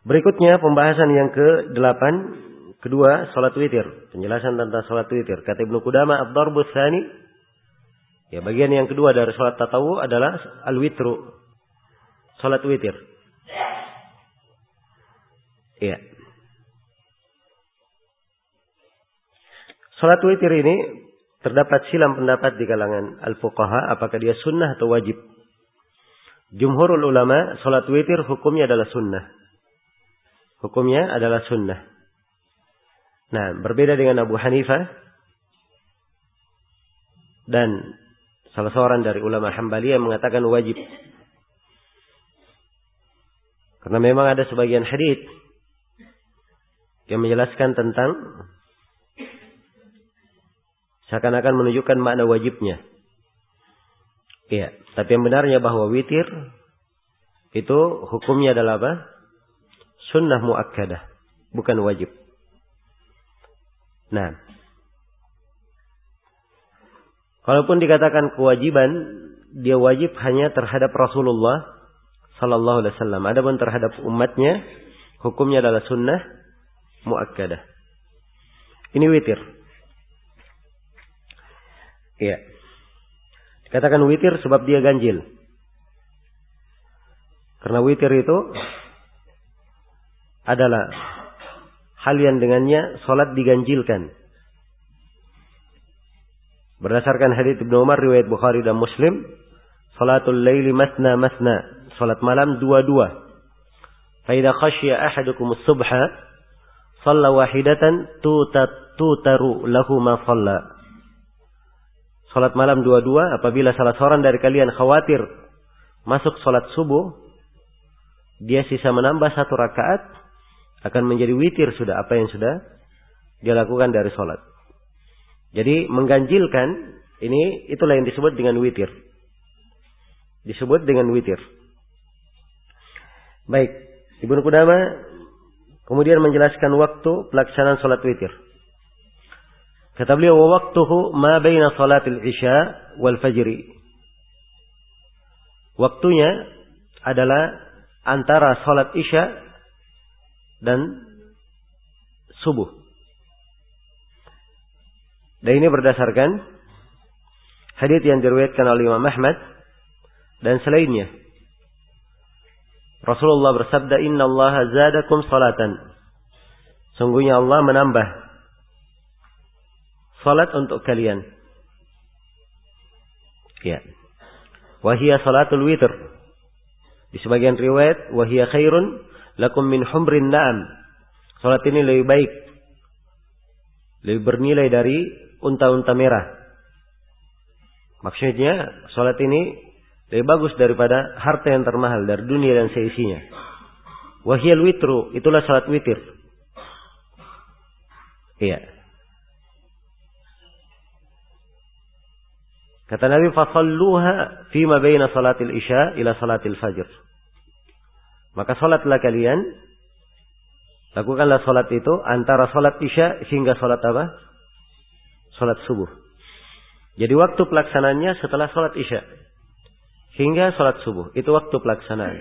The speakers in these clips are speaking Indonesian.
Berikutnya pembahasan yang ke-8, kedua, salat witir. Penjelasan tentang salat witir. Kata Ibnu Qudamah, ad-darbus tsani, ya, bagian yang kedua dari salat tatawu adalah al-witru. Salat witir. Iya. Salat witir ini terdapat silang pendapat di kalangan al-fuqaha apakah dia sunnah atau wajib. Jumhurul ulama, salat witir hukumnya adalah sunnah. Hukumnya adalah sunnah. Nah, berbeda dengan Abu Hanifah dan salah seorang dari ulama Hambali yang mengatakan wajib. Karena memang ada sebagian hadits yang menjelaskan tentang seakan-akan menunjukkan makna wajibnya. Iya, tapi yang benarnya bahwa witir itu hukumnya adalah apa? Sunnah muakkadah, bukan wajib. Nah, kalaupun dikatakan kewajiban, dia wajib hanya terhadap Rasulullah sallallahu alaihi wasallam. Adapun terhadap umatnya, hukumnya adalah sunnah muakkadah. Ini witir. Iya. Dikatakan witir sebab dia ganjil. Karena witir itu adalah hal yang dengannya salat diganjilkan. Berdasarkan hadits Ibnu Umar riwayat Bukhari dan Muslim, salatul laili masna masna, salat malam dua-dua. Fa idza khashiya ahadukum as-subha, shalla wahidatan tutaru lahu ma shalla. Salat malam dua-dua, apabila salah seorang dari kalian khawatir masuk salat subuh, dia sisa menambah 1 rakaat, akan menjadi witir sudah apa yang sudah dia lakukan dari salat. Jadi mengganjilkan ini, itulah yang disebut dengan witir. Disebut dengan witir. Baik, Ibnu Qudamah kemudian menjelaskan waktu pelaksanaan salat witir. Kata beliau, wa waqtuhu ma baina salatil isya wal fajri. Waktunya adalah antara salat isya dan subuh. Dan ini berdasarkan hadits yang diriwayatkan oleh Imam Ahmad dan selainnya. Rasulullah bersabda, "Inna Allah zadakum salatan." Sungguhnya Allah menambah salat untuk kalian. Ya. Wa hiya salatul witr. Di sebagian riwayat, wa hiya khairun lakum min humrin na'am. Salat ini lebih baik, lebih bernilai dari unta-unta merah. Maksudnya salat ini lebih bagus daripada harta yang termahal dari dunia dan seisinya. Wahiyal witru, itulah salat witir. Iya. Kata Nabi, fasalluha fima baina salatil isya ila salatil fajr. Maka salatlah kalian, lakukanlah salat itu antara salat isya hingga salat apa? Salat subuh. Jadi waktu pelaksanaannya setelah salat isya hingga salat subuh, itu waktu pelaksanaan.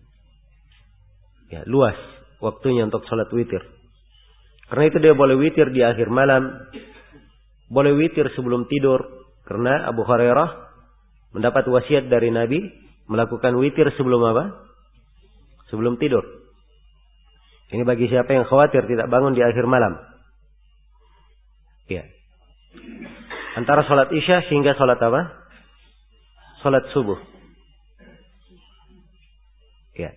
Ya, luas waktunya untuk salat witir. Karena itu dia boleh witir di akhir malam, boleh witir sebelum tidur. Karena Abu Hurairah mendapat wasiat dari Nabi melakukan witir sebelum apa? Sebelum tidur. Ini bagi siapa yang khawatir tidak bangun di akhir malam. Ya. Antara salat isya hingga salat apa? Salat subuh. Ya.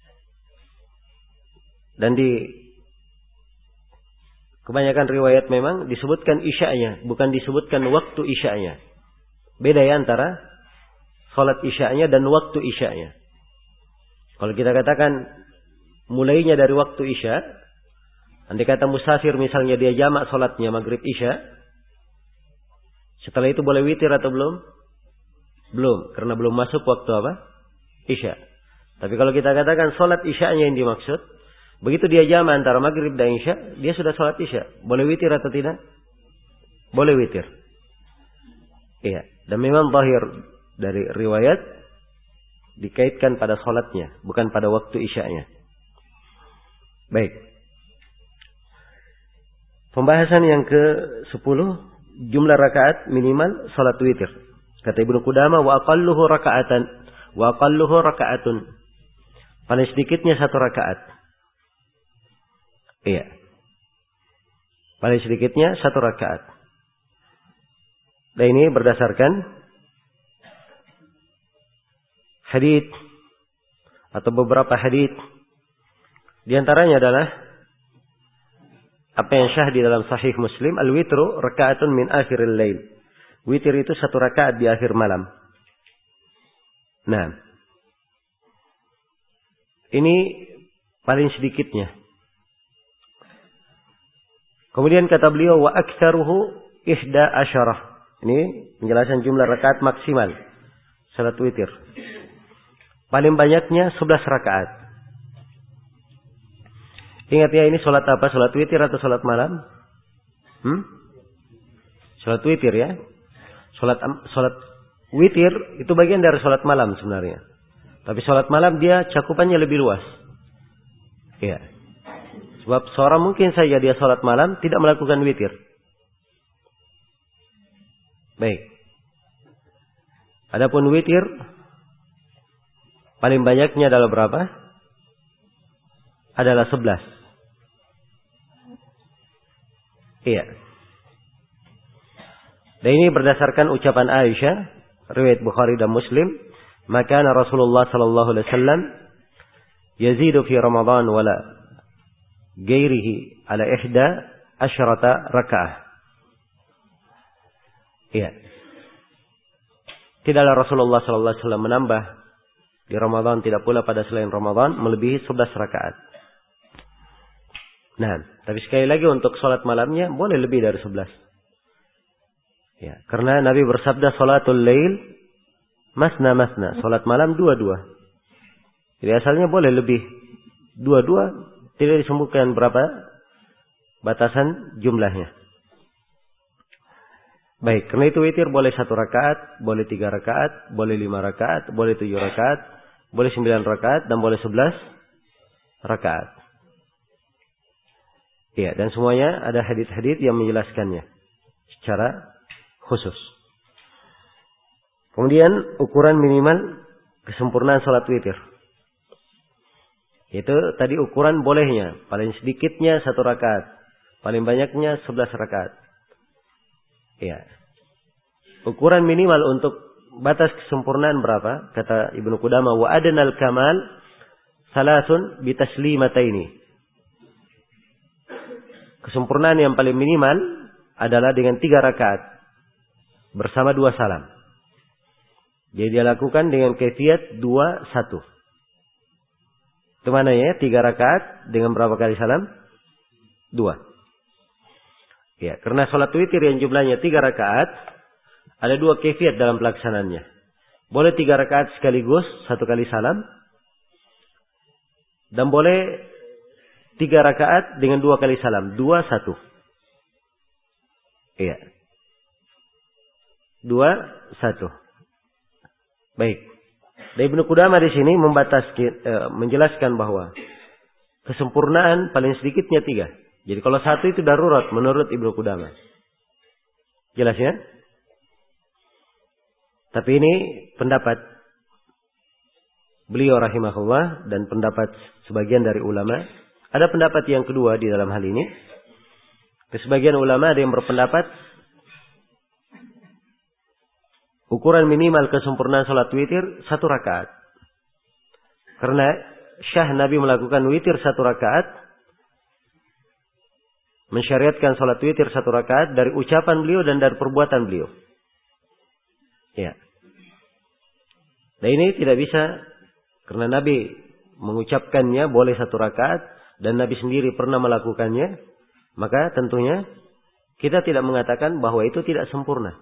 Dan di kebanyakan riwayat memang disebutkan isya'nya, bukan disebutkan waktu isya'nya. Beda ya antara salat isya'nya dan waktu isya'nya. Kalau kita katakan mulainya dari waktu isya, andai kata musafir misalnya dia jamak salatnya maghrib isya, setelah itu boleh witir atau belum? Belum, karena belum masuk waktu apa? Isya. Tapi kalau kita katakan salat isya'nya yang dimaksud, begitu dia jamak antara maghrib dan isya, dia sudah salat isya. Boleh witir atau tidak? Boleh witir. Iya. Dan memang zahir dari riwayat dikaitkan pada salatnya, bukan pada waktu isya'nya. Baik. Pembahasan yang ke-10, jumlah rakaat minimal salat witir. Kata Ibnu Qudamah, wa aqalluhu raka'atan, wa aqalluhu raka'atun. Paling sedikitnya 1 rakaat. Iya. Paling sedikitnya 1 rakaat. Dan ini berdasarkan hadits atau beberapa hadits. Di antaranya adalah apa yang syah di dalam Sahih Muslim, al-witru raka'atun min akhiril lail. Witir itu 1 rakaat di akhir malam. Nah, ini paling sedikitnya. Kemudian kata beliau, wa aktsaruhu 11. Ini penjelasan jumlah rakaat maksimal salat witir. Paling banyaknya 11 rakaat. Ingat ya, ini salat apa? Salat witir atau salat malam? Salat witir ya. Salat witir itu bagian dari salat malam sebenarnya. Tapi salat malam dia cakupannya lebih luas. Ya. Sebab seorang mungkin saja dia salat malam tidak melakukan witir. Baik. Adapun witir paling banyaknya adalah berapa? Adalah 11. Iya. Dan ini berdasarkan ucapan Aisyah, riwayat Bukhari dan Muslim, maka Rasulullah sallallahu alaihi wasallam yazidu fi Ramadan wala ghairihi ala 11 rakaah. Iya. Tidaklah Rasulullah sallallahu alaihi wasallam menambah di Ramadan, tidak pula pada selain Ramadan melebihi 11 rakaat. Nah, tapi sekali lagi untuk salat malamnya boleh lebih dari 11. Ya, karena Nabi bersabda salatul lail masna masna, salat malam 2-2. Jadi asalnya boleh lebih 2-2, tidak disebutkan berapa batasan jumlahnya. Baik, karena itu witir boleh 1 rakaat, boleh 3 rakaat, boleh 5 rakaat, boleh 7 rakaat, boleh 9 rakaat, dan boleh 11 rakaat. Ya, dan semuanya ada hadits-hadits yang menjelaskannya secara khusus. Kemudian ukuran minimal kesempurnaan salat witir. Itu tadi ukuran bolehnya, paling sedikitnya 1 rakaat, paling banyaknya 11 rakaat. Ya. Ukuran minimal untuk batas kesempurnaan berapa? Kata Ibnu Qudamah, wa adnal kamal salasun bitaslimataini. Kesempurnaan yang paling minimal adalah dengan 3 rakaat bersama 2 salam. Jadi dia lakukan dengan kaifiyat 2-1. Itu mana ya? 3 rakaat dengan berapa kali salam? 2. Ya, karena salat witir yang jumlahnya 3 rakaat, ada 2 kaifiyat dalam pelaksanaannya. Boleh 3 rakaat sekaligus 1 kali salam, dan boleh 3 rakaat dengan 2 kali salam. 2-1. Iya. 2-1. Baik. Dan Ibnu Qudamah di sini menjelaskan bahwa kesempurnaan paling sedikitnya 3. Jadi kalau 1 itu darurat menurut Ibnu Qudamah. Jelas ya? Tapi ini pendapat beliau rahimahullah dan pendapat sebagian dari ulama. Ada pendapat yang kedua di dalam hal ini. Sebagian ulama ada yang berpendapat ukuran minimal kesempurnaan salat witir 1 rakaat. Karena syah Nabi melakukan witir 1 rakaat, mensyariatkan salat witir 1 rakaat dari ucapan beliau dan dari perbuatan beliau. Ya. Dan ini tidak bisa, karena Nabi mengucapkannya boleh 1 rakaat dan Nabi sendiri pernah melakukannya, maka tentunya kita tidak mengatakan bahwa itu tidak sempurna.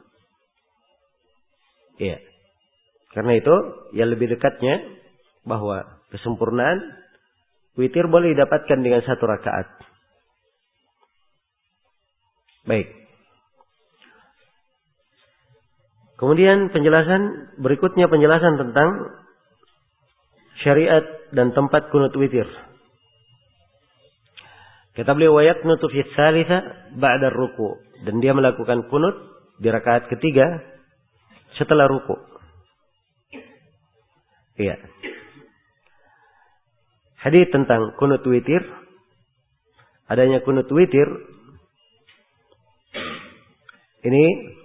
Iya. Karena itu yang lebih dekatnya bahwa kesempurnaan witir boleh didapatkan dengan 1 rakaat. Baik. Kemudian berikutnya penjelasan tentang syariat dan tempat kunut witir. Kata beliau, wa yaqnutu fi tsalitsa ba'da ruku, dan dia melakukan kunut di rakaat ketiga setelah ruku. Iya. Hadis tentang kunut witir, adanya kunut witir ini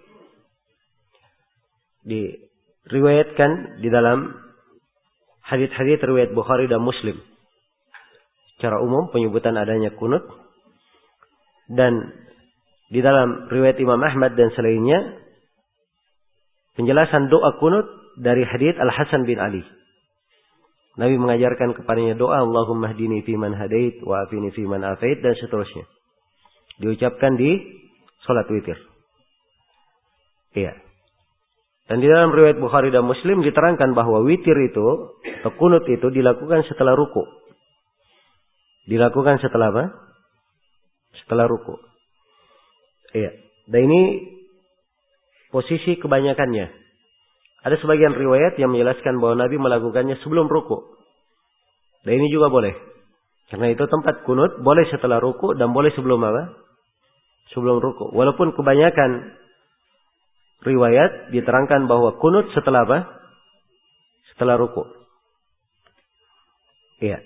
diriwayatkan di dalam hadis-hadis riwayat Bukhari dan Muslim. Secara umum penyebutan adanya kunut, dan di dalam riwayat Imam Ahmad dan selainnya penjelasan doa kunut dari hadis Al-Hasan bin Ali. Nabi mengajarkan kepadanya doa Allahumma hdini fi man hadait wa afini fi man afait dan seterusnya. Diucapkan di salat witir. Iya. Dan di dalam riwayat Bukhari dan Muslim diterangkan bahwa witir itu atau kunut itu dilakukan setelah ruku. Dilakukan setelah apa? Setelah ruku. Iya. Dan ini posisi kebanyakannya. Ada sebagian riwayat yang menjelaskan bahwa Nabi melakukannya sebelum ruku. Dan ini juga boleh. Karena itu tempat kunut boleh setelah ruku dan boleh sebelum apa? Sebelum ruku. Walaupun kebanyakan riwayat diterangkan bahwa kunut setelah apa? Setelah ruku. Iya.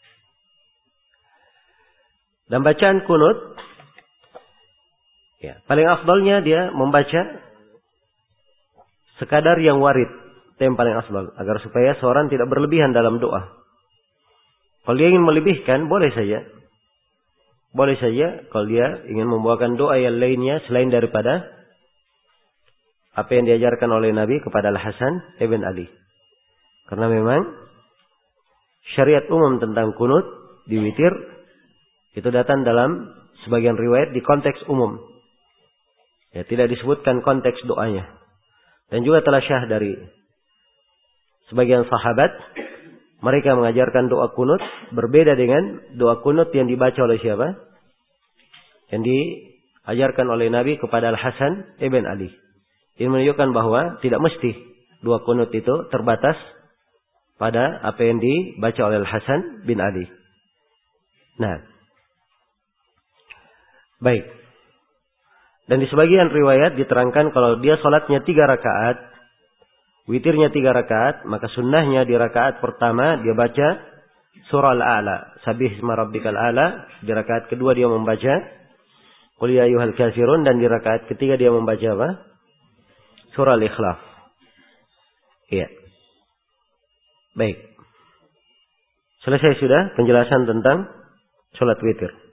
Dan bacaan kunut, ya, paling afdalnya dia membaca sekadar yang warid. Itu yang paling afdal. Agar supaya seorang tidak berlebihan dalam doa. Kalau dia ingin melebihkan, boleh saja. Boleh saja kalau dia ingin membawakan doa yang lainnya selain daripada apa yang diajarkan oleh Nabi kepada Al-Hasan ibn Ali. Karena memang syariat umum tentang kunut di witir itu datang dalam sebagian riwayat di konteks umum. Ya, tidak disebutkan konteks doanya. Dan juga telah syah dari sebagian sahabat, mereka mengajarkan doa kunut berbeda dengan doa kunut yang dibaca oleh siapa? Yang diajarkan oleh Nabi kepada Al-Hasan ibn Ali. Ini menunjukkan bahwa tidak mesti doa kunut itu terbatas pada apa yang dibaca oleh Al-Hasan bin Ali. Nah, baik. Dan di sebagian riwayat diterangkan kalau dia sholatnya 3 rakaat, witirnya 3 rakaat, maka sunnahnya di rakaat pertama dia baca surah Al-A'la, Sabih isma rabbikal a'la. Di rakaat kedua dia membaca Qul ya ayyuhal kafirun, dan di rakaat ketiga dia membaca apa? Surah Al-Ikhlas. Iya. Baik. Selesai sudah penjelasan tentang sholat witir.